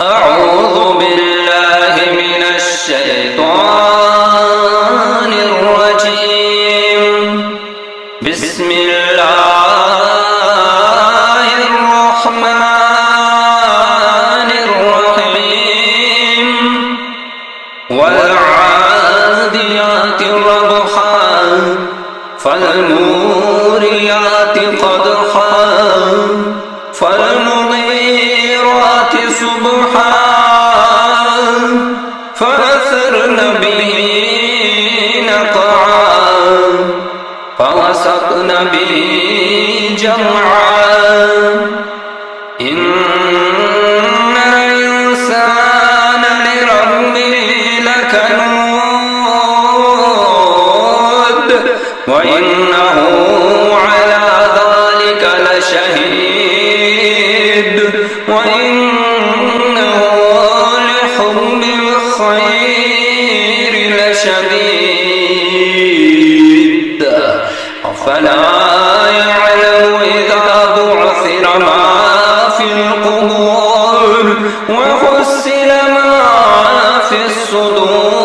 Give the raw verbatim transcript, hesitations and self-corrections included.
أعوذ بالله من الشيطان الرجيم. بسم الله الرحمن الرحيم. والعاديات ضبحا فالموريات قدحا فالمغيرات صبحا فأثرن به نقعا فوسطن به جمعا إن الإنسان لربه لكنود وإنه على ذلك لشهيد وإنه لحب الخير لشديد. أفلا يعلم إذا بعثر ما في القبور وحصل ما في الصدور